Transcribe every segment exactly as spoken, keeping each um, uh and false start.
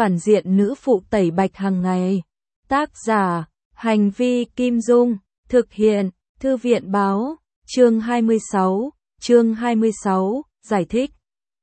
phản diện nữ phụ tẩy bạch hàng ngày. Tác giả, Hành vi Kim Dung, thực hiện, Thư viện báo, chương hai mươi sáu, chương hai mươi sáu, giải thích.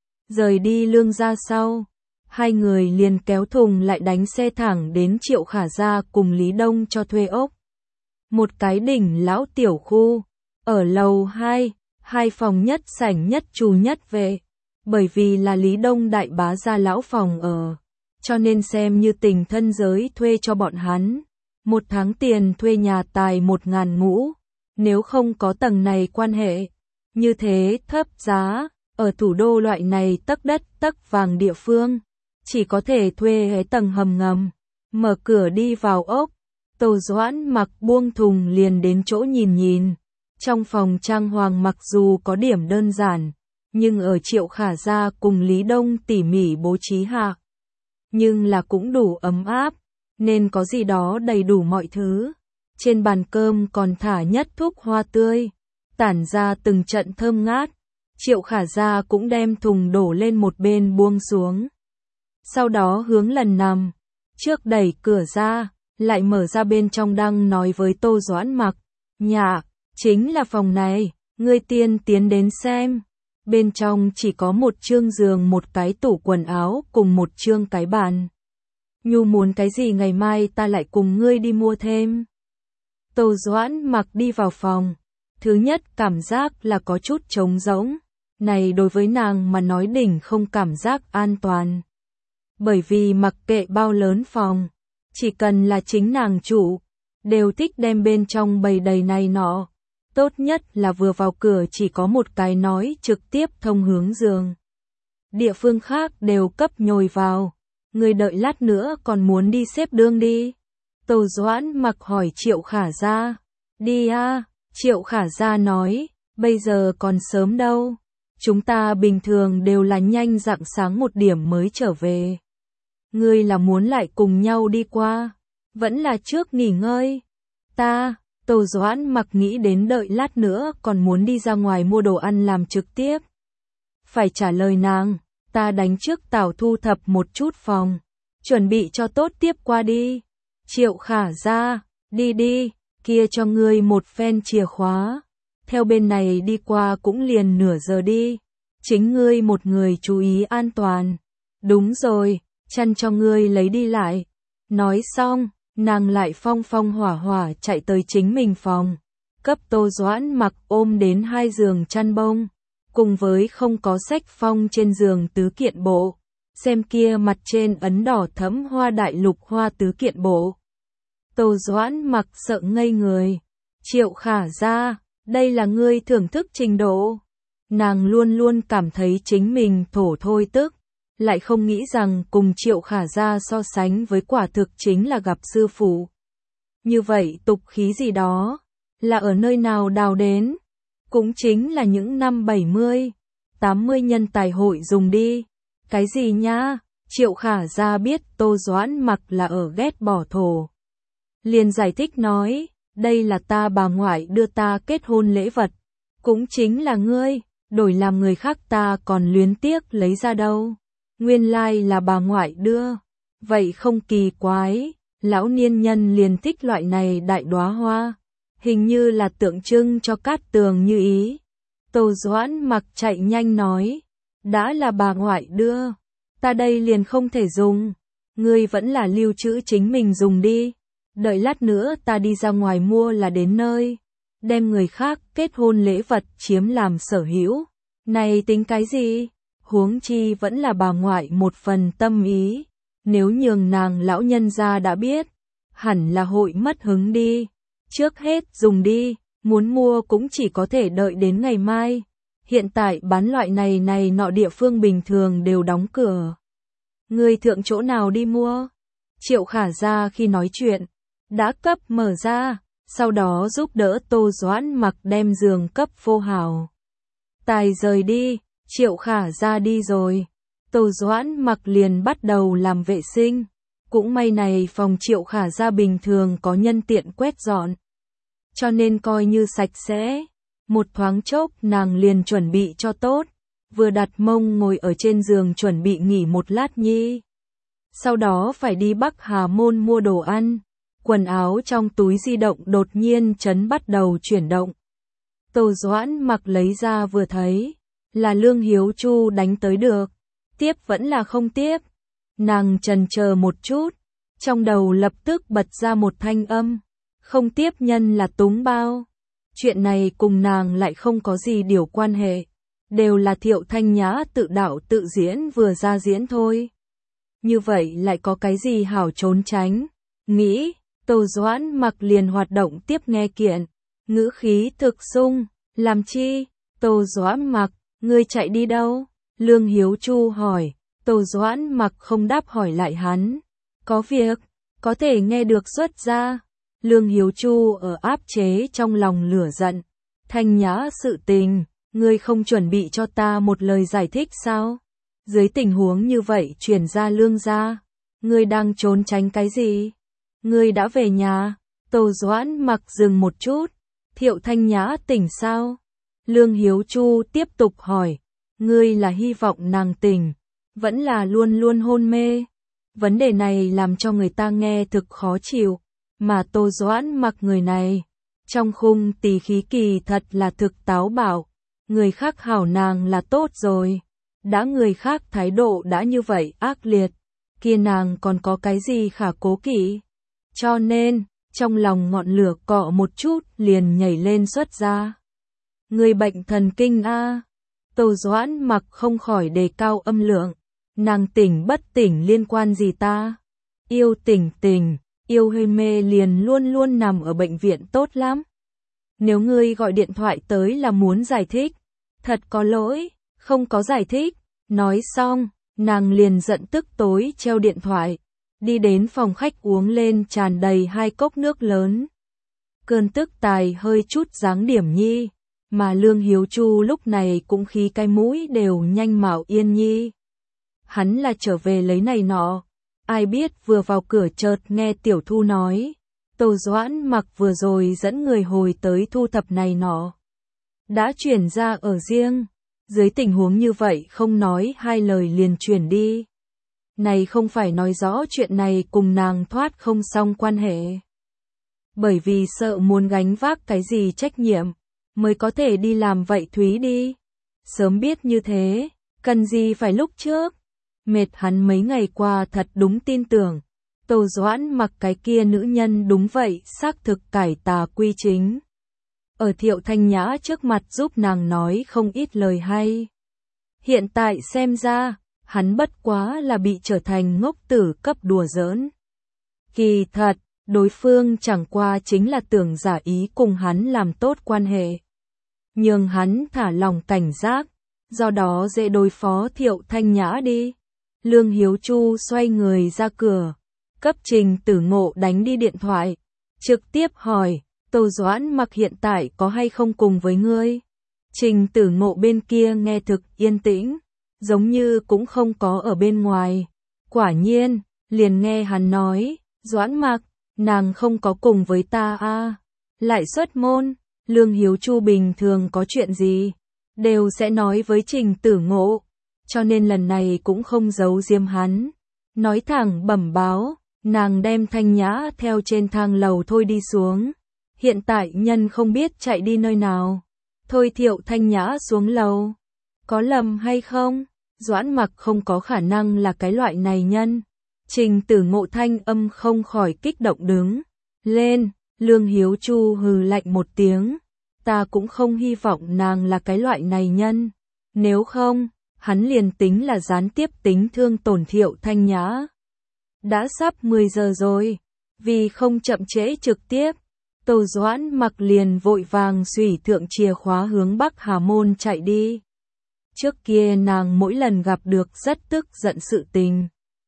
Rời đi Lương gia sau, hai người liền kéo thùng lại đánh xe thẳng đến Triệu Khả gia cùng Lý Đông cho thuê ốc. Một cái đỉnh lão tiểu khu, ở lầu hai, hai phòng nhất sảnh nhất trù nhất vệ. Bởi vì là Lý Đông đại bá gia lão phòng ở, cho nên xem như tình thân giới thuê cho bọn hắn. Một tháng tiền thuê nhà tài một ngàn ngũ, nếu không có tầng này quan hệ. Như thế thấp giá, ở thủ đô loại này tấc đất tấc vàng địa phương, chỉ có thể thuê cái tầng hầm ngầm. Mở cửa đi vào ốc, Tô Doãn Mặc buông thùng liền đến chỗ nhìn nhìn. Trong phòng trang hoàng mặc dù có điểm đơn giản, nhưng ở Triệu Khả gia cùng Lý Đông tỉ mỉ bố trí hạ, nhưng là cũng đủ ấm áp, nên có gì đó đầy đủ mọi thứ. Trên bàn cơm còn thả nhất thuốc hoa tươi, tản ra từng trận thơm ngát. Triệu Khả gia cũng đem thùng đổ lên một bên buông xuống. Sau đó hướng lần nằm, trước đẩy cửa ra, lại mở ra bên trong đang nói với Tô Doãn Mặc, nhà, chính là phòng này, ngươi tiên tiến đến xem. Bên trong chỉ có một chương giường, một cái tủ quần áo cùng một chương cái bàn. Nhu muốn cái gì ngày mai ta lại cùng ngươi đi mua thêm. Tô Doãn Mặc đi vào phòng. Thứ nhất cảm giác là có chút trống rỗng. Này đối với nàng mà nói đỉnh không cảm giác an toàn. Bởi vì mặc kệ bao lớn phòng, chỉ cần là chính nàng chủ, đều thích đem bên trong bày đầy này nọ. Tốt nhất là vừa vào cửa chỉ có một cái nói trực tiếp thông hướng giường. Địa phương khác đều cấp nhồi vào. Người đợi lát nữa còn muốn đi xếp đương đi. Tô Doãn Mặc hỏi Triệu Khả gia. Đi a, Triệu Khả gia nói, bây giờ còn sớm đâu. Chúng ta bình thường đều là nhanh rạng sáng một điểm mới trở về. Ngươi là muốn lại cùng nhau đi qua, vẫn là trước nghỉ ngơi. Ta, Tô Doãn Mặc nghĩ đến đợi lát nữa còn muốn đi ra ngoài mua đồ ăn làm trực tiếp. Phải trả lời nàng, ta đánh trước tảo thu thập một chút phòng, chuẩn bị cho tốt tiếp qua đi. Triệu Khả gia, đi đi, kia cho ngươi một phen chìa khóa. Theo bên này đi qua cũng liền nửa giờ đi. Chính ngươi một người chú ý an toàn. Đúng rồi, chăn cho ngươi lấy đi lại. Nói xong, nàng lại phong phong hỏa hỏa chạy tới chính mình phòng. Cấp Tô Doãn Mặc ôm đến hai giường chăn bông. Cùng với không có sách phong trên giường tứ kiện bộ. Xem kia mặt trên ấn đỏ thẫm hoa đại lục hoa tứ kiện bộ. Tô Doãn Mặc sợ ngây người. Triệu Khả gia, đây là ngươi thưởng thức trình độ. Nàng luôn luôn cảm thấy chính mình thổ thôi tức, lại không nghĩ rằng cùng Triệu Khả gia so sánh với quả thực chính là gặp sư phụ. Như vậy tục khí gì đó, là ở nơi nào đào đến, cũng chính là những năm bảy mươi, tám mươi nhân tài hội dùng đi. Cái gì nhá? Triệu Khả gia biết Tô Doãn Mặc là ở ghét bỏ thổ. Liền giải thích nói, đây là ta bà ngoại đưa ta kết hôn lễ vật, cũng chính là ngươi, đổi làm người khác ta còn luyến tiếc lấy ra đâu. Nguyên lai like là bà ngoại đưa, vậy không kỳ quái, lão niên nhân liền thích loại này đại đóa hoa, hình như là tượng trưng cho cát tường như ý. Tô Doãn Mặc chạy nhanh nói, đã là bà ngoại đưa, ta đây liền không thể dùng, ngươi vẫn là lưu trữ chính mình dùng đi. Đợi lát nữa ta đi ra ngoài mua là đến nơi. Đem người khác kết hôn lễ vật chiếm làm sở hữu. Này tính cái gì? Huống chi vẫn là bà ngoại một phần tâm ý. Nếu nhường nàng lão nhân gia đã biết, hẳn là hội mất hứng đi. Trước hết dùng đi, muốn mua cũng chỉ có thể đợi đến ngày mai. Hiện tại bán loại này này nọ địa phương bình thường đều đóng cửa. Người thượng chỗ nào đi mua? Triệu Khả gia khi nói chuyện đã cấp mở ra, sau đó giúp đỡ Tô Doãn Mặc đem giường cấp phô hào. Tài rời đi, Triệu Khả gia đi rồi. Tô Doãn Mặc liền bắt đầu làm vệ sinh. Cũng may này phòng Triệu Khả gia bình thường có nhân tiện quét dọn, cho nên coi như sạch sẽ. Một thoáng chốc nàng liền chuẩn bị cho tốt, vừa đặt mông ngồi ở trên giường chuẩn bị nghỉ một lát nhi. sau đó phải đi Bắc Hà Môn mua đồ ăn. Quần áo trong túi di động đột nhiên chấn bắt đầu chuyển động. Tô Doãn Mặc lấy ra vừa thấy, là Lương Hiếu Chu đánh tới được. Tiếp vẫn là không tiếp. Nàng chần chờ một chút, trong đầu lập tức bật ra một thanh âm. Không tiếp nhân là túng bao. Chuyện này cùng nàng lại không có gì điều quan hệ. Đều là Thiệu Thanh Nhã tự đạo tự diễn vừa ra diễn thôi. Như vậy lại có cái gì hảo trốn tránh. Nghĩ, Tô Doãn Mặc liền hoạt động tiếp nghe kiện. Ngữ khí thực sung, làm chi? Tô Doãn Mặc, ngươi chạy đi đâu? Lương Hiếu Chu hỏi. Tô Doãn Mặc không đáp hỏi lại hắn. Có việc, có thể nghe được xuất ra. Lương Hiếu Chu ở áp chế trong lòng lửa giận. Thanh Nhã sự tình, ngươi không chuẩn bị cho ta một lời giải thích sao? Dưới tình huống như vậy chuyển ra Lương gia, ngươi đang trốn tránh cái gì? Ngươi đã về nhà? Tô Doãn Mặc dừng một chút. Thiệu Thanh Nhã tỉnh sao? Lương Hiếu Chu tiếp tục hỏi. Ngươi là hy vọng nàng tỉnh, vẫn là luôn luôn hôn mê? Vấn đề này làm cho người ta nghe thực khó chịu. Mà Tô Doãn Mặc người này, trong khung tỳ khí kỳ thật là thực táo bạo. Người khác hảo nàng là tốt rồi. Đã người khác thái độ đã như vậy ác liệt, kia nàng còn có cái gì khả cố kỵ? Cho nên, trong lòng ngọn lửa cọ một chút liền nhảy lên xuất ra. Người bệnh thần kinh a. Tô Doãn Mặc không khỏi đề cao âm lượng. Nàng tỉnh bất tỉnh liên quan gì ta? Yêu tỉnh tỉnh, yêu hơi mê liền luôn luôn nằm ở bệnh viện tốt lắm. Nếu ngươi gọi điện thoại tới là muốn giải thích, thật có lỗi, không có giải thích. Nói xong, nàng liền giận tức tối treo điện thoại, đi đến phòng khách uống lên tràn đầy hai cốc nước lớn. Cơn tức tài hơi chút dáng điểm nhi, mà Lương Hiếu Chu lúc này cũng khí cái mũi đều nhanh mạo yên nhi. Hắn là trở về lấy này nọ, ai biết vừa vào cửa chợt nghe Tiểu Thu nói, Tô Doãn Mặc vừa rồi dẫn người hồi tới thu thập này nọ. Đã chuyển ra ở riêng. Dưới tình huống như vậy không nói hai lời liền chuyển đi. Này không phải nói rõ chuyện này cùng nàng thoát không xong quan hệ. Bởi vì sợ muốn gánh vác cái gì trách nhiệm, mới có thể đi làm vậy Thúy đi. Sớm biết như thế, cần gì phải lúc trước. Mệt hắn mấy ngày qua thật đúng tin tưởng. Tô Doãn Mặc cái kia nữ nhân đúng vậy xác thực cải tà quy chính. Ở Thiệu Thanh Nhã trước mặt giúp nàng nói không ít lời hay. Hiện tại xem ra, hắn bất quá là bị trở thành ngốc tử cấp đùa giỡn. Kỳ thật, đối phương chẳng qua chính là tưởng giả ý cùng hắn làm tốt quan hệ. Nhưng hắn thả lòng cảnh giác, do đó dễ đối phó Thiệu Thanh Nhã đi. Lương Hiếu Chu xoay người ra cửa, cấp Trình Tử Ngộ đánh đi điện thoại, trực tiếp hỏi. Tô Doãn Mặc hiện tại có hay không cùng với ngươi? Trình Tử Ngộ bên kia nghe thực yên tĩnh, giống như cũng không có ở bên ngoài. Quả nhiên, liền nghe hắn nói, Doãn Mặc, nàng không có cùng với ta a. À. Lại xuất môn, Lương Hiếu Chu bình thường có chuyện gì, đều sẽ nói với Trình Tử Ngộ, cho nên lần này cũng không giấu diêm hắn. Nói thẳng bẩm báo, nàng đem Thanh Nhã theo trên thang lầu thôi đi xuống. Hiện tại nhân không biết chạy đi nơi nào. Thôi Thiệu Thanh Nhã xuống lầu. Có lầm hay không? Doãn Mặc không có khả năng là cái loại này nhân. Trình Tử Ngộ thanh âm không khỏi kích động đứng lên. Lương Hiếu Chu hừ lạnh một tiếng. Ta cũng không hy vọng nàng là cái loại này nhân. Nếu không, hắn liền tính là gián tiếp tính thương tổn Thiệu Thanh Nhã. Đã sắp mười giờ rồi. Vì không chậm trễ trực tiếp, Tô Doãn Mặc liền vội vàng xủy thượng chìa khóa hướng Bắc Hà Môn chạy đi. Trước kia nàng mỗi lần gặp được rất tức giận sự tình,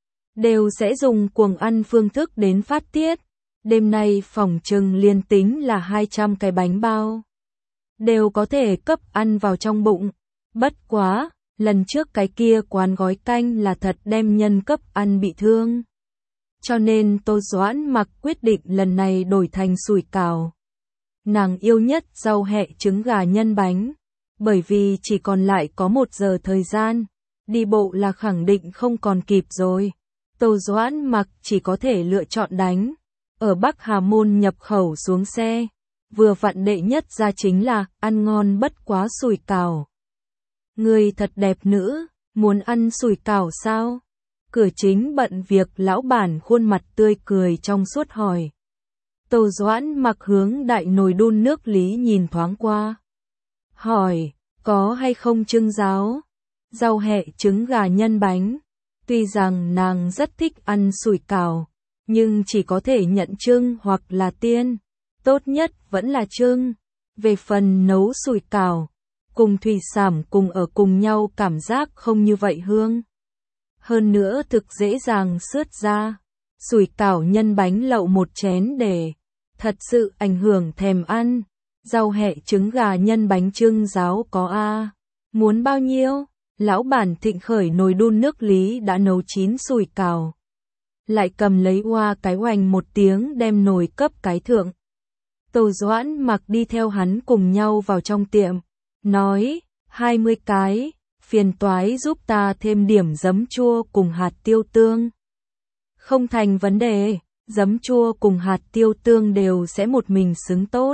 đều sẽ dùng cuồng ăn phương thức đến phát tiết. Đêm nay phỏng chừng liên tính là hai trăm cái bánh bao, đều có thể cấp ăn vào trong bụng. Bất quá, lần trước cái kia quán gói canh là thật đem nhân cấp ăn bị thương. Cho nên Tô Doãn Mặc quyết định lần này đổi thành sủi cảo. Nàng yêu nhất rau hẹ trứng gà nhân bánh, bởi vì chỉ còn lại có một giờ thời gian, đi bộ là khẳng định không còn kịp rồi. Tô Doãn Mặc chỉ có thể lựa chọn đánh. Ở Bắc Hà Môn nhập khẩu xuống xe, vừa vặn đệ nhất ra chính là ăn ngon bất quá sủi cảo. Người thật đẹp nữ, muốn ăn sủi cảo sao? Cửa chính bận việc lão bản khuôn mặt tươi cười trong suốt hỏi. Tô Doãn Mặc hướng đại nồi đun nước lý nhìn thoáng qua. Hỏi, có hay không trưng giáo? Rau hẹ trứng gà nhân bánh. Tuy rằng nàng rất thích ăn sủi cảo, nhưng chỉ có thể nhận trưng hoặc là tiên. Tốt nhất vẫn là trưng. Về phần nấu sủi cảo, cùng thủy sản cùng ở cùng nhau cảm giác không như vậy hương. Hơn nữa thực dễ dàng xước ra. Sủi cảo nhân bánh lậu một chén để, thật sự ảnh hưởng thèm ăn. Rau hẹ trứng gà nhân bánh trưng giáo có a. Muốn bao nhiêu? Lão bản thịnh khởi nồi đun nước lý đã nấu chín sủi cảo. Lại cầm lấy oa cái oành một tiếng đem nồi cấp cái thượng. Tô Doãn Mặc đi theo hắn cùng nhau vào trong tiệm. Nói, hai mươi cái, phiền toái giúp ta thêm điểm giấm chua cùng hạt tiêu tương. Không thành vấn đề, giấm chua cùng hạt tiêu tương đều sẽ một mình xứng tốt.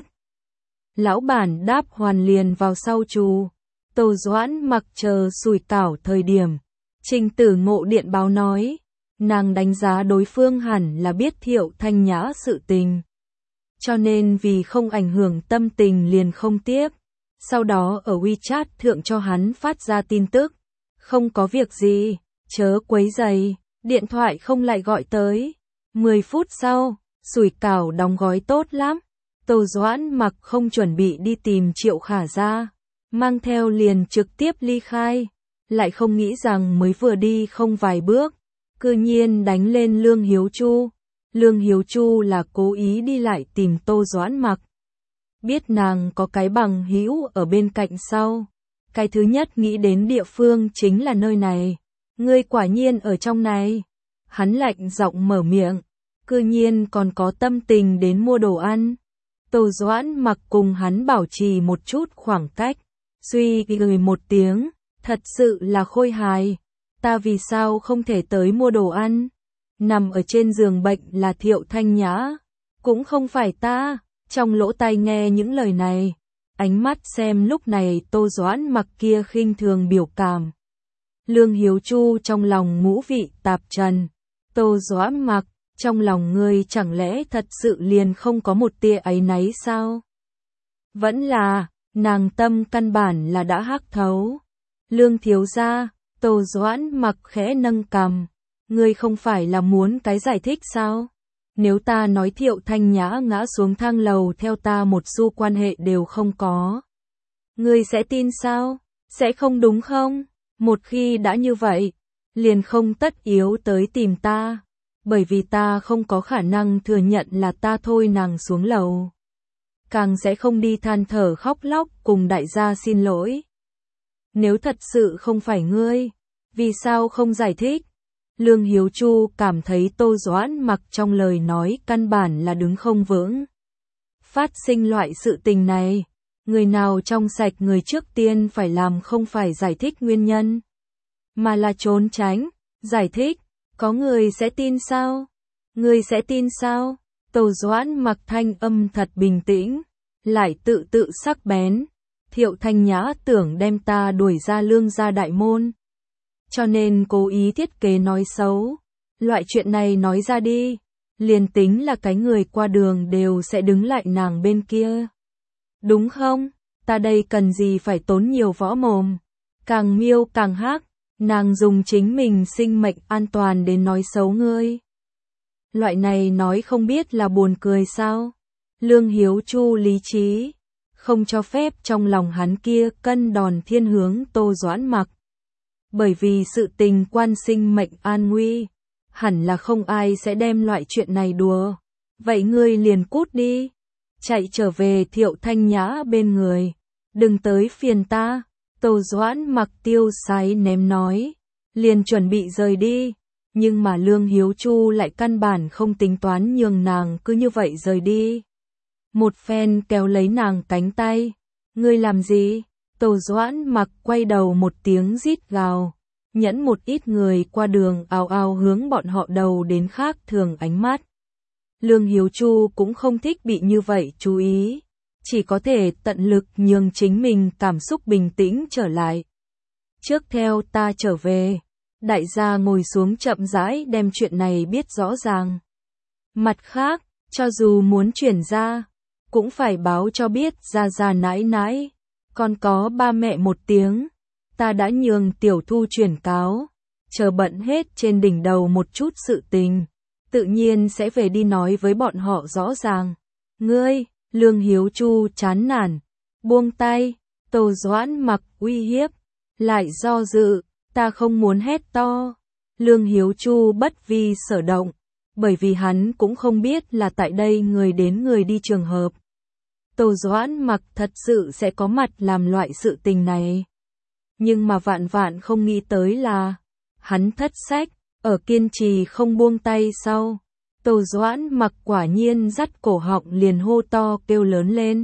Lão bản đáp hoàn liền vào sau trù. Tô Doãn Mặc chờ sủi cảo thời điểm. Trình Tử Ngộ điện báo nói, nàng đánh giá đối phương hẳn là biết Thiệu Thanh Nhã sự tình. Cho nên vì không ảnh hưởng tâm tình liền không tiếp. Sau đó ở WeChat thượng cho hắn phát ra tin tức. Không có việc gì, chớ quấy rầy, điện thoại không lại gọi tới. mười phút sau, sủi cảo đóng gói tốt lắm. Tô Doãn Mặc không chuẩn bị đi tìm Triệu Khả ra. Mang theo liền trực tiếp ly khai. Lại không nghĩ rằng mới vừa đi không vài bước. Cư nhiên đánh lên Lương Hiếu Chu. Lương Hiếu Chu là cố ý đi lại tìm Tô Doãn Mặc. Biết nàng có cái bằng hữu ở bên cạnh sau. Cái thứ nhất nghĩ đến địa phương chính là nơi này. Ngươi quả nhiên ở trong này. Hắn lạnh giọng mở miệng. Cư nhiên còn có tâm tình đến mua đồ ăn. Tô Doãn Mặc cùng hắn bảo trì một chút khoảng cách. Suy cười một tiếng. Thật sự là khôi hài. Ta vì sao không thể tới mua đồ ăn? Nằm ở trên giường bệnh là Thiệu Thanh Nhã. Cũng không phải ta. Trong lỗ tai nghe những lời này. Ánh mắt xem lúc này Tô Doãn Mặc kia khinh thường biểu cảm. Lương Hiếu Chu trong lòng ngũ vị tạp trần. Tô Doãn Mặc, trong lòng ngươi chẳng lẽ thật sự liền không có một tia áy náy sao? Vẫn là, nàng tâm căn bản là đã hắc thấu. Lương thiếu gia, Tô Doãn Mặc khẽ nâng cằm. Ngươi không phải là muốn cái giải thích sao? Nếu ta nói Thiệu Thanh Nhã ngã xuống thang lầu theo ta một xu quan hệ đều không có. Ngươi sẽ tin sao? Sẽ không đúng không? Một khi đã như vậy, liền không tất yếu tới tìm ta. Bởi vì ta không có khả năng thừa nhận là ta thôi nàng xuống lầu. Càng sẽ không đi than thở khóc lóc cùng đại gia xin lỗi. Nếu thật sự không phải ngươi, vì sao không giải thích? Lương Hiếu Chu cảm thấy Tô Doãn Mặc trong lời nói căn bản là đứng không vững. Phát sinh loại sự tình này, người nào trong sạch người trước tiên phải làm không phải giải thích nguyên nhân, mà là trốn tránh, giải thích, có người sẽ tin sao? Người sẽ tin sao? Tô Doãn Mặc thanh âm thật bình tĩnh, lại tự tự sắc bén. Thiệu Thanh Nhã tưởng đem ta đuổi ra Lương gia đại môn. Cho nên cố ý thiết kế nói xấu. Loại chuyện này nói ra đi, liền tính là cái người qua đường đều sẽ đứng lại nàng bên kia. Đúng không? Ta đây cần gì phải tốn nhiều võ mồm. Càng miêu càng hắc, nàng dùng chính mình sinh mệnh an toàn đến nói xấu ngươi. Loại này nói không biết là buồn cười sao? Lương Hiếu Chu lý trí, không cho phép trong lòng hắn kia cân đòn thiên hướng Tô Doãn Mặc. Bởi vì sự tình quan sinh mệnh an nguy, hẳn là không ai sẽ đem loại chuyện này đùa. Vậy ngươi liền cút đi, chạy trở về Thiệu Thanh Nhã bên người, đừng tới phiền ta. Tô Doãn Mặc tiêu sái ném nói, liền chuẩn bị rời đi, nhưng mà Lương Hiếu Chu lại căn bản không tính toán nhường nàng cứ như vậy rời đi. Một phen kéo lấy nàng cánh tay, ngươi làm gì? Tô Doãn Mặc quay đầu một tiếng rít gào, nhẫn một ít người qua đường ào ào hướng bọn họ đầu đến khác thường ánh mắt. Lương Hiếu Chu cũng không thích bị như vậy chú ý, chỉ có thể tận lực nhường chính mình cảm xúc bình tĩnh trở lại. Trước theo ta trở về, đại gia ngồi xuống chậm rãi đem chuyện này biết rõ ràng. Mặt khác, cho dù muốn chuyển ra, cũng phải báo cho biết ra ra nãi nãi, còn có ba mẹ một tiếng. Ta đã nhường Tiểu Thu chuyển cáo, chờ bận hết trên đỉnh đầu một chút sự tình, tự nhiên sẽ về đi nói với bọn họ rõ ràng. Ngươi, Lương Hiếu Chu chán nản, buông tay, Tô Doãn Mặc uy hiếp, lại do dự, ta không muốn hét to. Lương Hiếu Chu bất vi sở động, bởi vì hắn cũng không biết là tại đây người đến người đi trường hợp. Tô Doãn Mặc thật sự sẽ có mặt làm loại sự tình này. Nhưng mà vạn vạn không nghĩ tới là, hắn thất sách, ở kiên trì không buông tay sau. Tô Doãn Mặc quả nhiên dắt cổ họng liền hô to kêu lớn lên.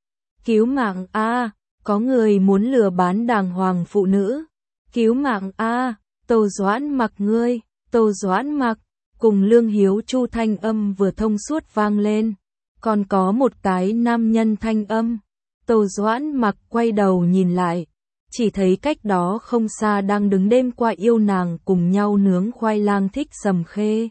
Cứu mạng a, có người muốn lừa bán đàng hoàng phụ nữ. Cứu mạng a, Tô Doãn Mặc ngươi, Tô Doãn Mặc, cùng Lương Hiếu Chu thanh âm vừa thông suốt vang lên. Còn có một cái nam nhân thanh âm. Tô Doãn Mặc quay đầu nhìn lại, chỉ thấy cách đó không xa đang đứng đêm qua yêu nàng cùng nhau nướng khoai lang Thích Sầm Khê.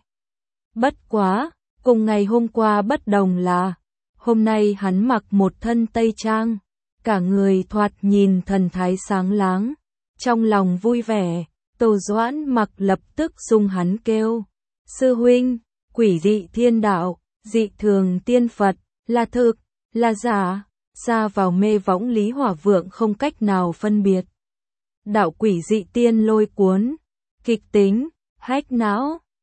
Bất quá, cùng ngày hôm qua bất đồng là, hôm nay hắn mặc một thân tây trang, cả người thoạt nhìn thần thái sáng láng, trong lòng vui vẻ. Tô Doãn Mặc lập tức xung hắn kêu, sư huynh, quỷ dị thiên đạo, dị thường tiên Phật, là thực, là giả, xa vào mê võng Lý Hỏa Vượng không cách nào phân biệt. Đạo quỷ dị tiên lôi cuốn, kịch tính, hách não,